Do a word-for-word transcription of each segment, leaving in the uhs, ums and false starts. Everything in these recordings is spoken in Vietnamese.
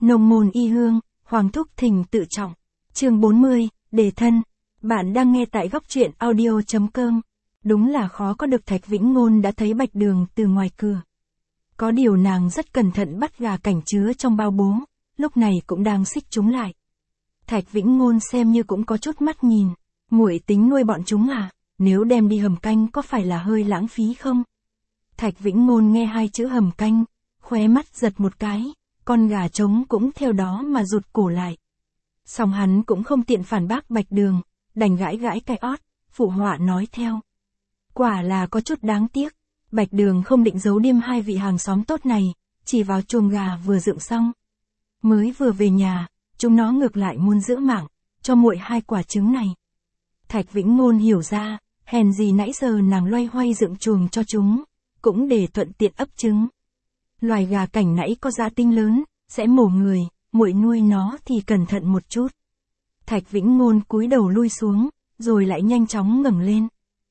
Nông môn y hương, Hoàng Thúc Thình tự trọng. Chương bốn mươi, đề thân. Bạn đang nghe tại góc truyện audio chấm com. Đúng là khó có được Thạch Vĩnh Ngôn đã thấy Bạch Đường từ ngoài cửa. Có điều nàng rất cẩn thận bắt gà cảnh chứa trong bao bố, lúc này cũng đang xích chúng lại. Thạch Vĩnh Ngôn xem như cũng có chút mắt nhìn, muội tính nuôi bọn chúng à, nếu đem đi hầm canh có phải là hơi lãng phí không? Thạch Vĩnh Ngôn nghe hai chữ hầm canh, khóe mắt giật một cái, con gà trống cũng theo đó mà rụt cổ lại. Song hắn cũng không tiện phản bác Bạch Đường, đành gãi gãi cái ót, phụ họa nói theo. Quả là có chút đáng tiếc, Bạch Đường không định giấu điềm hai vị hàng xóm tốt này, chỉ vào chuồng gà vừa dựng xong. Mới vừa về nhà, chúng nó ngược lại muốn giữ mạng, cho muội hai quả trứng này. Thạch Vĩnh Ngôn hiểu ra, hèn gì nãy giờ nàng loay hoay dựng chuồng cho chúng, cũng để thuận tiện ấp trứng. Loài gà cảnh nãy có giá tinh lớn, sẽ mổ người, muội nuôi nó thì cẩn thận một chút. Thạch Vĩnh Ngôn cúi đầu lui xuống, rồi lại nhanh chóng ngẩng lên.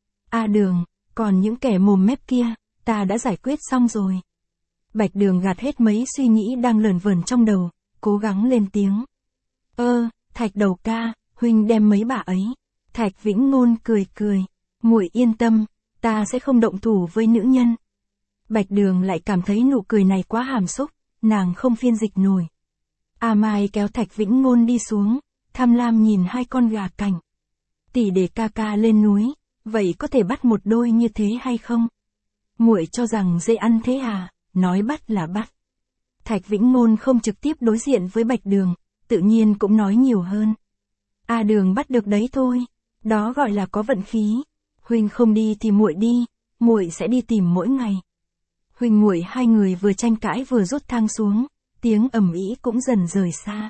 A Đường, còn những kẻ mồm mép kia, ta đã giải quyết xong rồi. Bạch Đường gạt hết mấy suy nghĩ đang lờn vờn trong đầu, cố gắng lên tiếng. Ơ, Thạch đầu ca, huynh đem mấy bà ấy. Thạch Vĩnh Ngôn cười cười, muội yên tâm, ta sẽ không động thủ với nữ nhân. Bạch Đường lại cảm thấy nụ cười này quá hàm xúc, nàng không phiên dịch nổi. A Mai kéo Thạch Vĩnh Ngôn đi xuống, tham lam nhìn hai con gà cảnh. Tỷ để ca ca lên núi, vậy có thể bắt một đôi như thế hay không? Muội cho rằng dễ ăn thế à, nói bắt là bắt. Thạch Vĩnh Ngôn không trực tiếp đối diện với Bạch Đường, tự nhiên cũng nói nhiều hơn. A Đường bắt được đấy thôi, đó gọi là có vận khí. Huynh không đi thì muội đi, muội sẽ đi tìm mỗi ngày. Huynh muội hai người vừa tranh cãi vừa rút thang xuống, tiếng ầm ĩ cũng dần rời xa.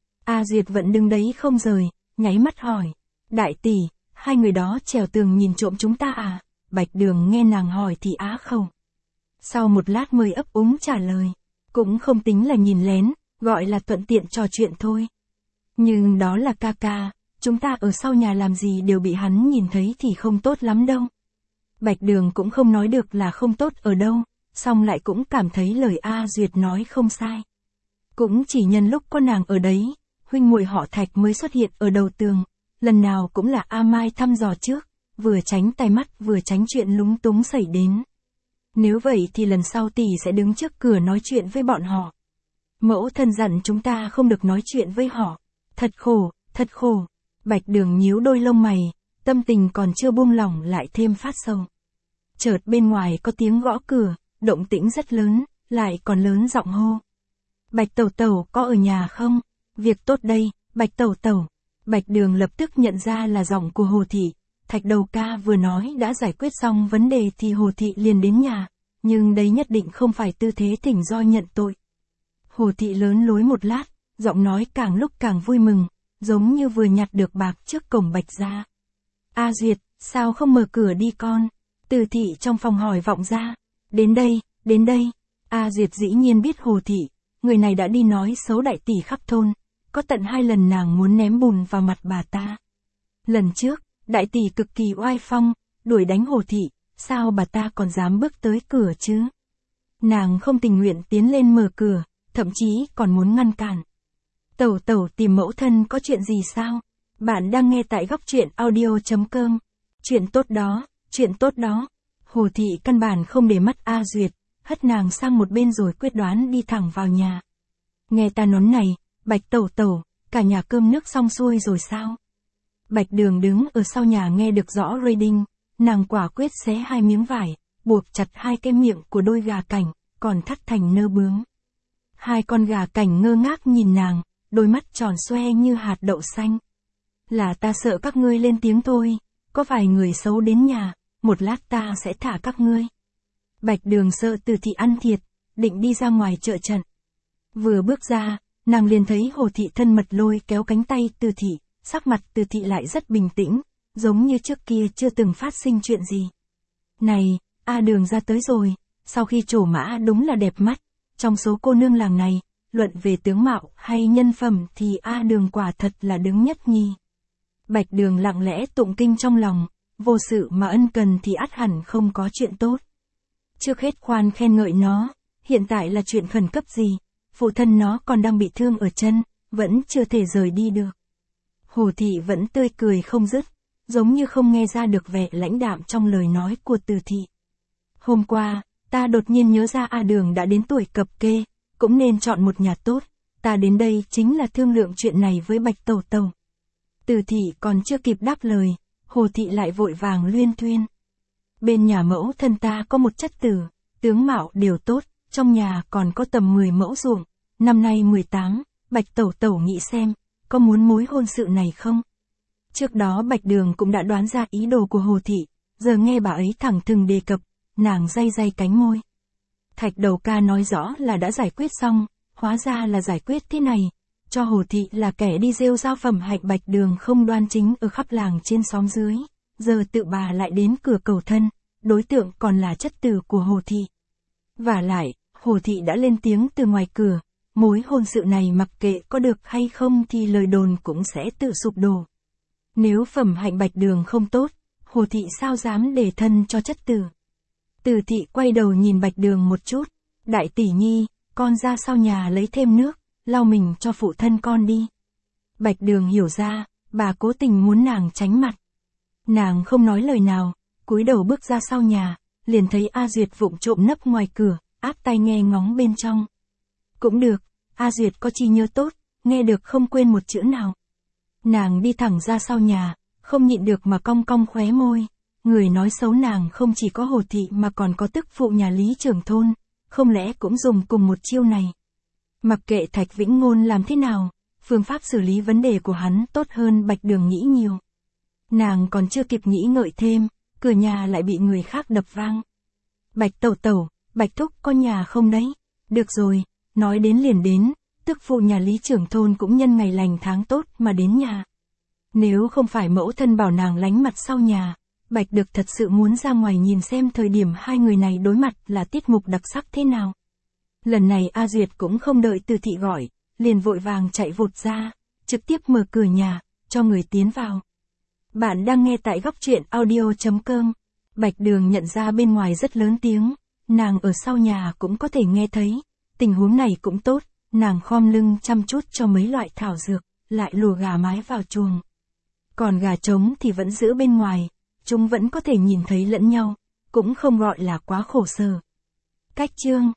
A Duyệt vẫn đứng đấy không rời, nháy mắt hỏi, đại tỷ, hai người đó trèo tường nhìn trộm chúng ta à? Bạch Đường nghe nàng hỏi thì á khẩu. Sau một lát mới ấp úng trả lời, cũng không tính là nhìn lén, gọi là thuận tiện trò chuyện thôi. Nhưng đó là ca ca, chúng ta ở sau nhà làm gì đều bị hắn nhìn thấy thì không tốt lắm đâu. Bạch Đường cũng không nói được là không tốt ở đâu, song lại cũng cảm thấy lời A Duyệt nói không sai. Cũng chỉ nhân lúc có nàng ở đấy, huynh muội họ Thạch mới xuất hiện ở đầu tường, lần nào cũng là A Mai thăm dò trước, vừa tránh tai mắt vừa tránh chuyện lúng túng xảy đến. Nếu vậy thì lần sau tỷ sẽ đứng trước cửa nói chuyện với bọn họ. Mẫu thân dặn chúng ta không được nói chuyện với họ. Thật khổ, thật khổ. Bạch Đường nhíu đôi lông mày, tâm tình còn chưa buông lỏng lại thêm phát sầu. Chợt bên ngoài có tiếng gõ cửa, động tĩnh rất lớn, lại còn lớn giọng hô. Bạch Tẩu Tẩu có ở nhà không? Việc tốt đây, Bạch Tẩu Tẩu. Bạch Đường lập tức nhận ra là giọng của Hồ Thị. Thạch đầu ca vừa nói đã giải quyết xong vấn đề thì Hồ Thị liền đến nhà, nhưng đây nhất định không phải tư thế thỉnh do nhận tội. Hồ Thị lớn lối một lát, giọng nói càng lúc càng vui mừng, giống như vừa nhặt được bạc trước cổng Bạch gia. A Duyệt, sao không mở cửa đi con? Từ Thị trong phòng hỏi vọng ra. Đến đây, đến đây. A Duyệt dĩ nhiên biết Hồ Thị, người này đã đi nói xấu đại tỷ khắp thôn, có tận hai lần nàng muốn ném bùn vào mặt bà ta. Lần trước, đại tỷ cực kỳ oai phong, đuổi đánh Hồ Thị, sao bà ta còn dám bước tới cửa chứ? Nàng không tình nguyện tiến lên mở cửa, thậm chí còn muốn ngăn cản. Tẩu Tẩu tìm mẫu thân có chuyện gì sao? Bạn đang nghe tại góc truyện audio chấm com. Chuyện tốt đó, chuyện tốt đó. Hồ Thị căn bản không để mắt A Duyệt, hất nàng sang một bên rồi quyết đoán đi thẳng vào nhà. Nghe ta nói này, Bạch Tẩu Tẩu, cả nhà cơm nước xong xuôi rồi sao? Bạch Đường đứng ở sau nhà nghe được rõ reading, nàng quả quyết xé hai miếng vải, buộc chặt hai cái miệng của đôi gà cảnh, còn thắt thành nơ bướm. Hai con gà cảnh ngơ ngác nhìn nàng, đôi mắt tròn xoe như hạt đậu xanh. Là ta sợ các ngươi lên tiếng thôi, có vài người xấu đến nhà, một lát ta sẽ thả các ngươi. Bạch Đường sợ Từ Thị ăn thiệt, định đi ra ngoài trợ trận. Vừa bước ra, nàng liền thấy Hồ Thị thân mật lôi kéo cánh tay Từ Thị, sắc mặt Từ Thị lại rất bình tĩnh, giống như trước kia chưa từng phát sinh chuyện gì. Này, A Đường ra tới rồi, sau khi trổ mã đúng là đẹp mắt, trong số cô nương làng này, luận về tướng mạo hay nhân phẩm thì A Đường quả thật là đứng nhất nhì. Bạch Đường lặng lẽ tụng kinh trong lòng, vô sự mà ân cần thì ắt hẳn không có chuyện tốt. Trước hết khoan khen ngợi nó, hiện tại là chuyện khẩn cấp gì, phụ thân nó còn đang bị thương ở chân, vẫn chưa thể rời đi được. Hồ Thị vẫn tươi cười không dứt, giống như không nghe ra được vẻ lãnh đạm trong lời nói của Từ Thị. Hôm qua, ta đột nhiên nhớ ra A Đường đã đến tuổi cập kê, cũng nên chọn một nhà tốt, ta đến đây chính là thương lượng chuyện này với Bạch Tẩu Tẩu. Từ Thị còn chưa kịp đáp lời, Hồ Thị lại vội vàng luyên thuyên. Bên nhà mẫu thân ta có một chất tử, tướng mạo đều tốt, trong nhà còn có tầm mười mẫu ruộng, năm nay mười tám, Bạch Tẩu Tẩu nghĩ xem, có muốn mối hôn sự này không? Trước đó Bạch Đường cũng đã đoán ra ý đồ của Hồ Thị, giờ nghe bà ấy thẳng thừng đề cập, nàng day day cánh môi. Thạch Đầu Ca nói rõ là đã giải quyết xong, hóa ra là giải quyết thế này, cho Hồ Thị là kẻ đi rêu rao phẩm hạnh Bạch Đường không đoan chính ở khắp làng trên xóm dưới, giờ tự bà lại đến cửa cầu thân, đối tượng còn là chất tử của Hồ Thị. Vả lại, Hồ Thị đã lên tiếng từ ngoài cửa, mối hôn sự này mặc kệ có được hay không thì lời đồn cũng sẽ tự sụp đổ. Nếu phẩm hạnh Bạch Đường không tốt, Hồ Thị sao dám để thân cho chất tử. Từ Thị quay đầu nhìn Bạch Đường một chút, đại tỷ nhi, con ra sau nhà lấy thêm nước, lau mình cho phụ thân con đi. Bạch Đường hiểu ra, bà cố tình muốn nàng tránh mặt. Nàng không nói lời nào, cúi đầu bước ra sau nhà, liền thấy A Duyệt vụng trộm nấp ngoài cửa, áp tai nghe ngóng bên trong. Cũng được, A Duyệt có chi nhớ tốt, nghe được không quên một chữ nào. Nàng đi thẳng ra sau nhà, không nhịn được mà cong cong khóe môi. Người nói xấu nàng không chỉ có Hồ Thị mà còn có tức phụ nhà Lý trưởng thôn, không lẽ cũng dùng cùng một chiêu này. Mặc kệ Thạch Vĩnh Ngôn làm thế nào, phương pháp xử lý vấn đề của hắn tốt hơn Bạch Đường nghĩ nhiều. Nàng còn chưa kịp nghĩ ngợi thêm, cửa nhà lại bị người khác đập vang. Bạch Tẩu Tẩu, Bạch Thúc có nhà không đấy? Được rồi, nói đến liền đến, tức phụ nhà Lý trưởng thôn cũng nhân ngày lành tháng tốt mà đến nhà. Nếu không phải mẫu thân bảo nàng lánh mặt sau nhà, Bạch Được thật sự muốn ra ngoài nhìn xem thời điểm hai người này đối mặt là tiết mục đặc sắc thế nào. Lần này A Duyệt cũng không đợi Từ Thị gọi, liền vội vàng chạy vụt ra, trực tiếp mở cửa nhà, cho người tiến vào. Bạn đang nghe tại góc truyện audio chấm com. Bạch Đường nhận ra bên ngoài rất lớn tiếng, nàng ở sau nhà cũng có thể nghe thấy, tình huống này cũng tốt, nàng khom lưng chăm chút cho mấy loại thảo dược, lại lùa gà mái vào chuồng. Còn gà trống thì vẫn giữ bên ngoài, chúng vẫn có thể nhìn thấy lẫn nhau, cũng không gọi là quá khổ sở. Cách chương